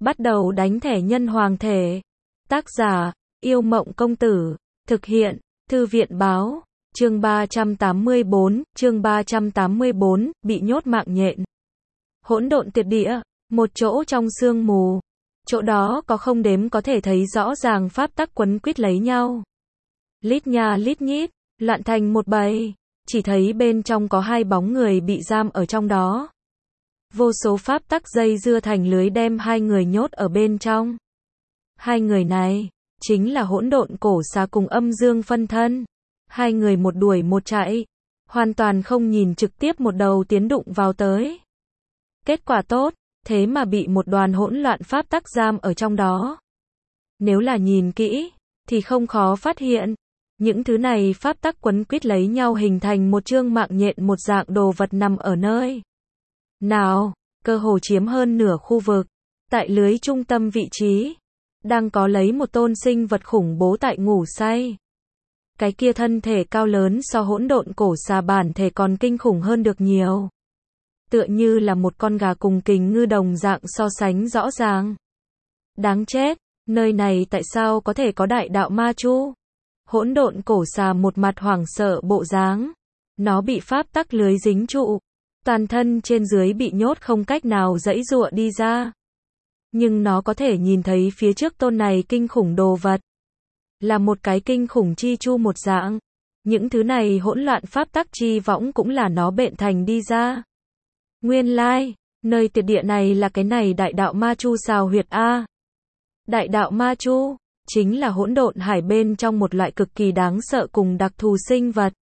Bắt đầu đánh thẻ nhân hoàng thể. Tác giả, Yêu Mộng Công Tử. Thực hiện, Thư viện Báo. Chương 384, bị nhốt mạng nhện. Hỗn độn tuyệt địa, một chỗ trong sương mù. Chỗ đó có không đếm có thể thấy rõ ràng pháp tắc quấn quýt lấy nhau. Lít nha lít nhít, loạn thành một bầy. Chỉ thấy bên trong có hai bóng người bị giam ở trong đó. Vô số pháp tắc dây dưa thành lưới đem hai người nhốt ở bên trong. Hai người này, chính là hỗn độn cổ xà cùng âm dương phân thân. Hai người một đuổi một chạy, hoàn toàn không nhìn trực tiếp một đầu tiến đụng vào tới. Kết quả tốt, thế mà bị một đoàn hỗn loạn pháp tắc giam ở trong đó. Nếu là nhìn kỹ, thì không khó phát hiện. Những thứ này pháp tắc quấn quýt lấy nhau hình thành một chương mạng nhện, một dạng đồ vật nằm ở nơi nào, cơ hồ chiếm hơn nửa khu vực. Tại lưới trung tâm vị trí, đang có lấy một tôn sinh vật khủng bố tại ngủ say. Cái kia thân thể cao lớn so hỗn độn cổ xà bản thể còn kinh khủng hơn được nhiều. Tựa như là một con gà cùng kình ngư đồng dạng so sánh rõ ràng. Đáng chết, nơi này tại sao có thể có đại đạo ma chu? Hỗn độn cổ xà một mặt hoảng sợ bộ dáng. Nó bị pháp tắc lưới dính trụ. Toàn thân trên dưới bị nhốt không cách nào giãy giụa đi ra. Nhưng nó có thể nhìn thấy phía trước tôn này kinh khủng đồ vật. Là một cái kinh khủng chi chu một dạng. Những thứ này hỗn loạn pháp tắc chi võng cũng là nó bện thành đi ra. Nguyên lai, nơi tuyệt địa này là cái này đại đạo ma chu xào huyệt A. Đại đạo ma chu, chính là hỗn độn hải bên trong một loại cực kỳ đáng sợ cùng đặc thù sinh vật.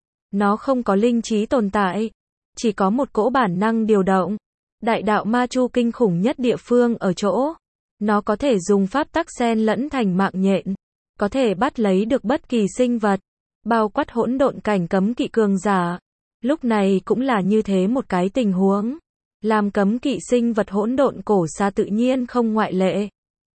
Nó không có linh trí tồn tại, chỉ có một cỗ bản năng điều động. Đại đạo ma chu kinh khủng nhất địa phương ở chỗ, nó có thể dùng pháp tắc xen lẫn thành mạng nhện, có thể bắt lấy được bất kỳ sinh vật, bao quát hỗn độn cảnh cấm kỵ cường giả. Lúc này cũng là như thế một cái tình huống. Làm cấm kỵ sinh vật hỗn độn cổ xà tự nhiên không ngoại lệ.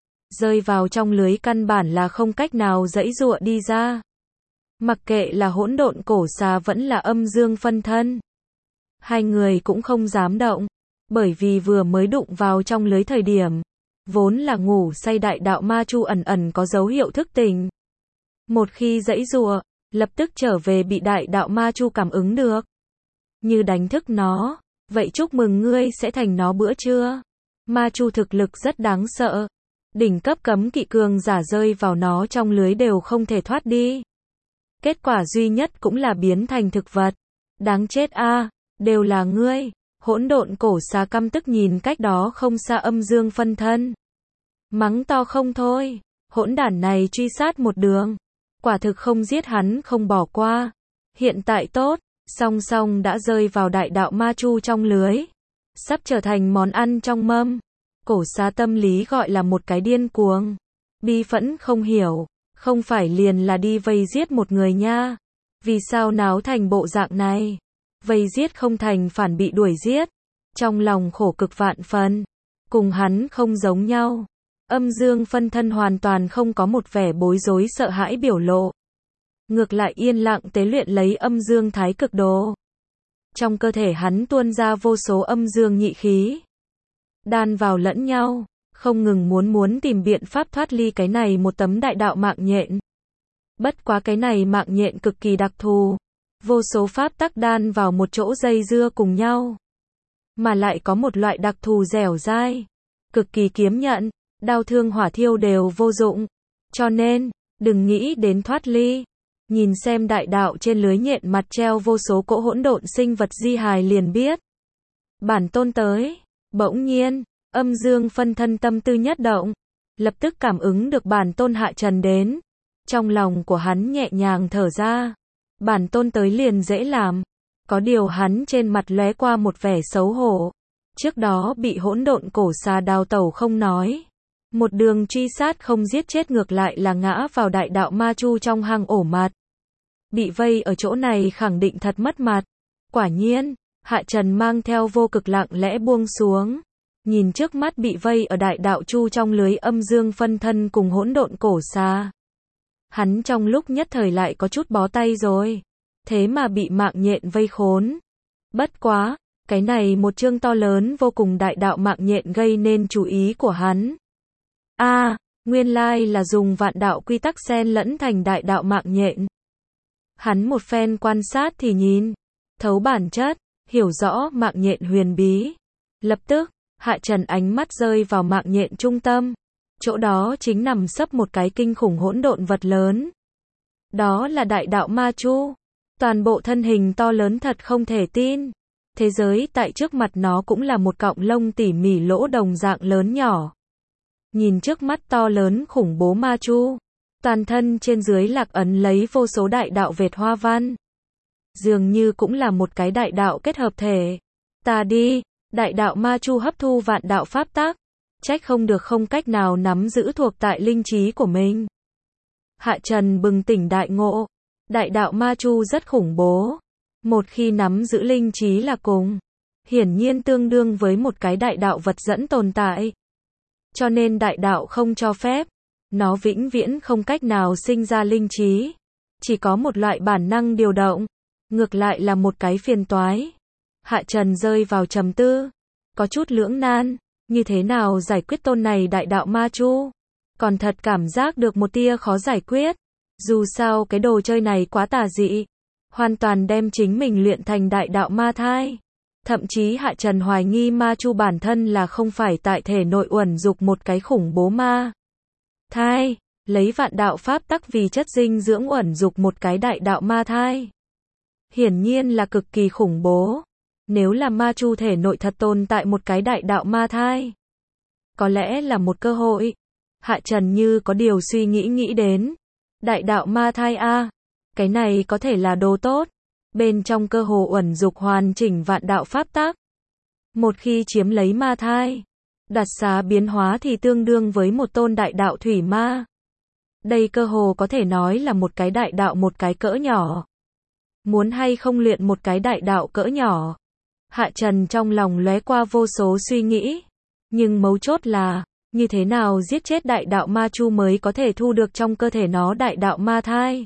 Rơi vào trong lưới căn bản là không cách nào giãy giụa đi ra. Mặc kệ là hỗn độn cổ xà vẫn là âm dương phân thân. Hai người cũng không dám động, bởi vì vừa mới đụng vào trong lưới thời điểm, vốn là ngủ say đại đạo ma chu ẩn ẩn có dấu hiệu thức tỉnh. Một khi giãy giụa, lập tức trở về bị đại đạo ma chu cảm ứng được. Như đánh thức nó, vậy chúc mừng ngươi sẽ thành nó bữa trưa. Ma chu thực lực rất đáng sợ. Đỉnh cấp cấm kỵ cường giả rơi vào nó trong lưới đều không thể thoát đi. Kết quả duy nhất cũng là biến thành thực vật. Đáng chết a, đều là ngươi. Hỗn độn cổ xà căm tức nhìn cách đó không xa âm dương phân thân. Mắng to không thôi, hỗn đản này truy sát một đường. Quả thực không giết hắn không bỏ qua. Hiện tại tốt, song song đã rơi vào đại đạo ma chu trong lưới. Sắp trở thành món ăn trong mâm. Cổ xà tâm lý gọi là một cái điên cuồng. Bi phẫn không hiểu, không phải liền là đi vây giết một người nha. Vì sao náo thành bộ dạng này? Vây giết không thành phản bị đuổi giết. Trong lòng khổ cực vạn phần. Cùng hắn không giống nhau. Âm dương phân thân hoàn toàn không có một vẻ bối rối sợ hãi biểu lộ. Ngược lại yên lặng tế luyện lấy âm dương thái cực đồ. Trong cơ thể hắn tuôn ra vô số âm dương nhị khí. Đan vào lẫn nhau, không ngừng muốn tìm biện pháp thoát ly cái này một tấm đại đạo mạng nhện. Bất quá cái này mạng nhện cực kỳ đặc thù. Vô số pháp tắc đan vào một chỗ dây dưa cùng nhau. Mà lại có một loại đặc thù dẻo dai. Cực kỳ kiếm nhận, đao thương hỏa thiêu đều vô dụng. Cho nên, đừng nghĩ đến thoát ly. Nhìn xem đại đạo trên lưới nhện mặt treo vô số cỗ hỗn độn sinh vật di hài liền biết. Bản tôn tới. Bỗng nhiên, âm dương phân thân tâm tư nhất động. Lập tức cảm ứng được bản tôn hạ trần đến. Trong lòng của hắn nhẹ nhàng thở ra. Bản tôn tới liền dễ làm. Có điều hắn trên mặt lóe qua một vẻ xấu hổ. Trước đó bị hỗn độn cổ xà đào tẩu không nói. Một đường truy sát không giết chết ngược lại là ngã vào đại đạo ma chu trong hang ổ mặt. Bị vây ở chỗ này khẳng định thật mất mặt. Quả nhiên, hạ trần mang theo vô cực lặng lẽ buông xuống. Nhìn trước mắt bị vây ở đại đạo chu trong lưới âm dương phân thân cùng hỗn độn cổ xà. Hắn trong lúc nhất thời lại có chút bó tay rồi. Thế mà bị mạng nhện vây khốn. Bất quá, Cái này một chương to lớn vô cùng đại đạo mạng nhện gây nên chú ý của hắn. Nguyên lai là dùng vạn đạo quy tắc xen lẫn thành đại đạo mạng nhện. Hắn một phen quan sát thì nhìn thấu bản chất, hiểu rõ mạng nhện huyền bí. Lập tức, Hạ Trần ánh mắt rơi vào mạng nhện trung tâm. Chỗ đó chính nằm sấp một cái kinh khủng hỗn độn vật lớn. Đó là đại đạo ma chu. Toàn bộ thân hình to lớn thật không thể tin. Thế giới tại trước mặt nó cũng là một cọng lông tỉ mỉ lỗ đồng dạng lớn nhỏ. Nhìn trước mắt to lớn khủng bố ma chu. Toàn thân trên dưới lạc ấn lấy vô số đại đạo vệt hoa văn. Dường như cũng là một cái đại đạo kết hợp thể. Ta đi, đại đạo ma chu hấp thu vạn đạo pháp tắc. Trách không được không cách nào nắm giữ thuộc tại linh trí của mình. Hạ Trần bừng tỉnh đại ngộ. Đại đạo ma chu rất khủng bố. Một khi nắm giữ linh trí là cùng. Hiển nhiên tương đương với một cái đại đạo vật dẫn tồn tại. Cho nên đại đạo không cho phép. Nó vĩnh viễn không cách nào sinh ra linh trí. Chỉ có một loại bản năng điều động. Ngược lại là một cái phiền toái. Hạ Trần rơi vào trầm tư. Có chút lưỡng nan. Như thế nào giải quyết tôn này đại đạo ma chu? Còn thật cảm giác được một tia khó giải quyết. Dù sao cái đồ chơi này quá tà dị. Hoàn toàn đem chính mình luyện thành đại đạo ma thai. Thậm chí Hạ Trần hoài nghi ma chu bản thân là không phải tại thể nội uẩn dục một cái khủng bố ma thai. Lấy vạn đạo pháp tắc vì chất dinh dưỡng uẩn dục một cái đại đạo ma thai. Hiển nhiên là cực kỳ khủng bố. Nếu là ma chu thể nội thật tồn tại một cái đại đạo ma thai. Có lẽ là một cơ hội. Hạ Trần như có điều suy nghĩ đến. Đại đạo ma thai cái này có thể là đồ tốt. Bên trong cơ hồ uẩn dục hoàn chỉnh vạn đạo pháp tắc. Một khi chiếm lấy ma thai, đặt xá biến hóa thì tương đương với một tôn đại đạo thủy ma. Đây cơ hồ có thể nói là một cái đại đạo một cái cỡ nhỏ. Muốn hay không luyện một cái đại đạo cỡ nhỏ. Hạ Trần trong lòng lóe qua vô số suy nghĩ. Nhưng mấu chốt là, như thế nào giết chết đại đạo ma chu mới có thể thu được trong cơ thể nó đại đạo ma thai.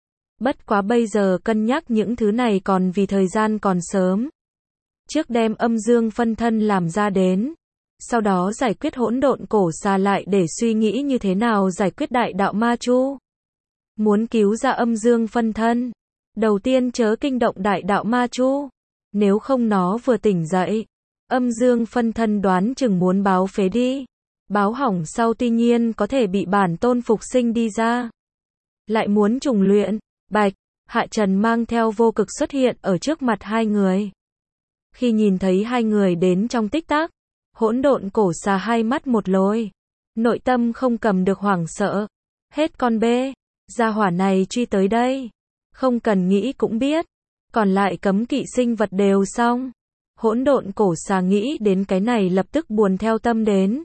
Bất quá bây giờ cân nhắc những thứ này còn vì thời gian còn sớm. Trước đem âm dương phân thân làm ra đến. Sau đó giải quyết hỗn độn cổ xà lại để suy nghĩ như thế nào giải quyết đại đạo ma chu. Muốn cứu ra âm dương phân thân. Đầu tiên chớ kinh động đại đạo ma chu. Nếu không nó vừa tỉnh dậy. Âm dương phân thân đoán chừng muốn báo phế đi. Báo hỏng sau tuy nhiên có thể bị bản tôn phục sinh đi ra. Lại muốn trùng luyện. Bạch, Hạ Trần mang theo vô cực xuất hiện ở trước mặt hai người. Khi nhìn thấy hai người đến trong tích tắc, hỗn độn cổ xà hai mắt một lồi. Nội tâm không cầm được hoảng sợ. Hết con bê, gia hỏa này truy tới đây. Không cần nghĩ cũng biết. Còn lại cấm kỵ sinh vật đều xong. Hỗn độn cổ xà nghĩ đến cái này lập tức buồn theo tâm đến.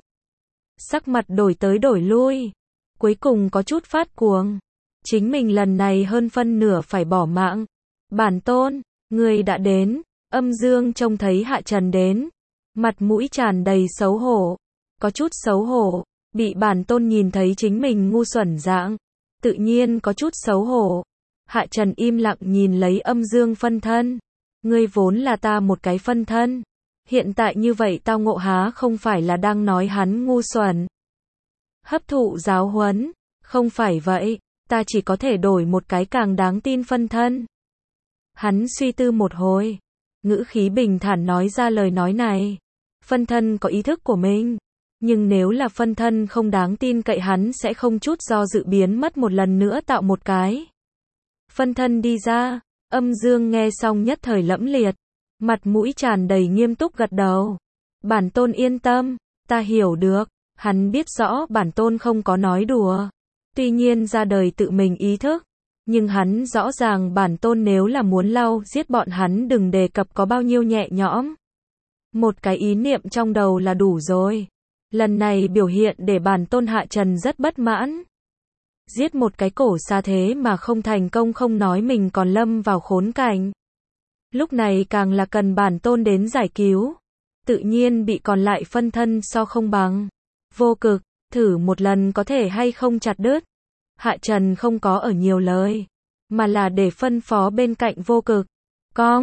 Sắc mặt đổi tới đổi lui. Cuối cùng có chút phát cuồng. Chính mình lần này hơn phân nửa phải bỏ mạng. Bản tôn, người đã đến. Âm dương trông thấy Hạ Trần đến. Mặt mũi tràn đầy xấu hổ. Có chút xấu hổ. Bị bản tôn nhìn thấy chính mình ngu xuẩn dạng. Tự nhiên có chút xấu hổ. Hạ Trần im lặng nhìn lấy âm dương phân thân. Ngươi vốn là ta một cái phân thân. Hiện tại như vậy tao ngộ há không phải là đang nói hắn ngu xuẩn. Hấp thụ giáo huấn. Không phải vậy. Ta chỉ có thể đổi một cái càng đáng tin phân thân. Hắn suy tư một hồi. Ngữ khí bình thản nói ra lời nói này. Phân thân có ý thức của mình. Nhưng nếu là phân thân không đáng tin cậy hắn sẽ không chút do dự biến mất một lần nữa tạo một cái. Phân thân đi ra. Âm dương nghe xong nhất thời lẫm liệt. Mặt mũi tràn đầy nghiêm túc gật đầu. Bản tôn yên tâm. Ta hiểu được. Hắn biết rõ bản tôn không có nói đùa. Tuy nhiên ra đời tự mình ý thức. Nhưng hắn rõ ràng bản tôn nếu là muốn giết bọn hắn đừng đề cập có bao nhiêu nhẹ nhõm. Một cái ý niệm trong đầu là đủ rồi. Lần này biểu hiện để bản tôn Hạ Trần rất bất mãn. Giết một cái cổ xa thế mà không thành công không nói mình còn lâm vào khốn cảnh. Lúc này càng là cần bản tôn đến giải cứu. Tự nhiên bị còn lại phân thân so không bằng. Vô cực, thử một lần có thể hay không chặt đứt. Hạ Trần không có ở nhiều lời. Mà là để phân phó bên cạnh vô cực. Cong,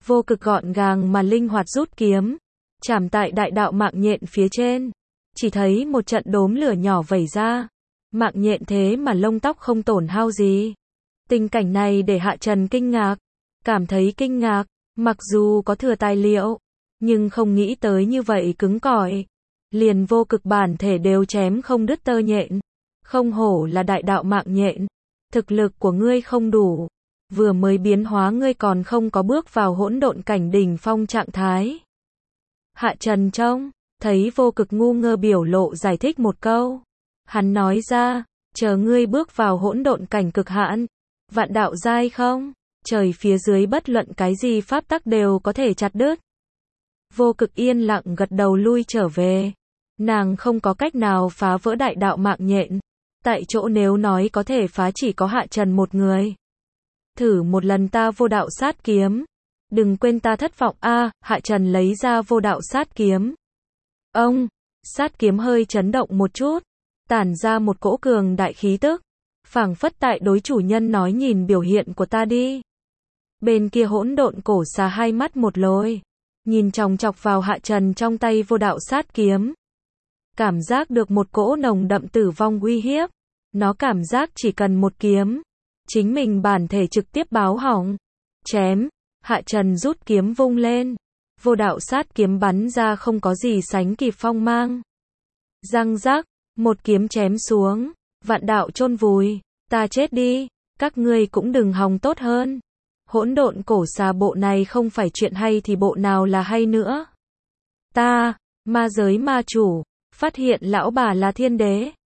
Vô Cực gọn gàng mà linh hoạt rút kiếm, chạm tại đại đạo mạng nhện phía trên. Chỉ thấy một trận đốm lửa nhỏ vẩy ra. Mạng nhện thế mà lông tóc không tổn hao gì. Tình cảnh này để Hạ Trần kinh ngạc. Cảm thấy kinh ngạc, mặc dù có thừa tài liệu, nhưng không nghĩ tới như vậy cứng cỏi. Liền Vô Cực bản thể đều chém không đứt tơ nhện. Không hổ là đại đạo mạng nhện. Thực lực của ngươi không đủ. Vừa mới biến hóa ngươi còn không có bước vào hỗn độn cảnh đỉnh phong trạng thái. Hạ Trần trông thấy Vô Cực ngu ngơ biểu lộ giải thích một câu. Hắn nói ra, chờ ngươi bước vào hỗn độn cảnh cực hạn, vạn đạo giai không, trời phía dưới bất luận cái gì pháp tắc đều có thể chặt đứt. Vô Cực yên lặng gật đầu lui trở về. Nàng không có cách nào phá vỡ đại đạo mạng nhện. Tại chỗ nếu nói có thể phá chỉ có Hạ Trần một người. Thử một lần ta vô đạo sát kiếm. Đừng quên ta thất vọng a. Hạ Trần lấy ra vô đạo sát kiếm. Ông, sát kiếm hơi chấn động một chút, tản ra một cỗ cường đại khí tức, phảng phất tại đối chủ nhân nói nhìn biểu hiện của ta đi. Bên kia hỗn độn cổ xà hai mắt một lồi, nhìn chòng chọc vào Hạ Trần trong tay vô đạo sát kiếm. Cảm giác được một cỗ nồng đậm tử vong uy hiếp, nó cảm giác chỉ cần một kiếm, chính mình bản thể trực tiếp báo hỏng. Chém, Hạ Trần rút kiếm vung lên. Vô đạo sát kiếm bắn ra không có gì sánh kịp phong mang. Răng rắc, một kiếm chém xuống, vạn đạo chôn vùi, ta chết đi, các ngươi cũng đừng hòng tốt hơn. Hỗn độn cổ xà bộ này không phải chuyện hay thì bộ nào là hay nữa. Ta, ma giới ma chủ, phát hiện lão bà là thiên đế.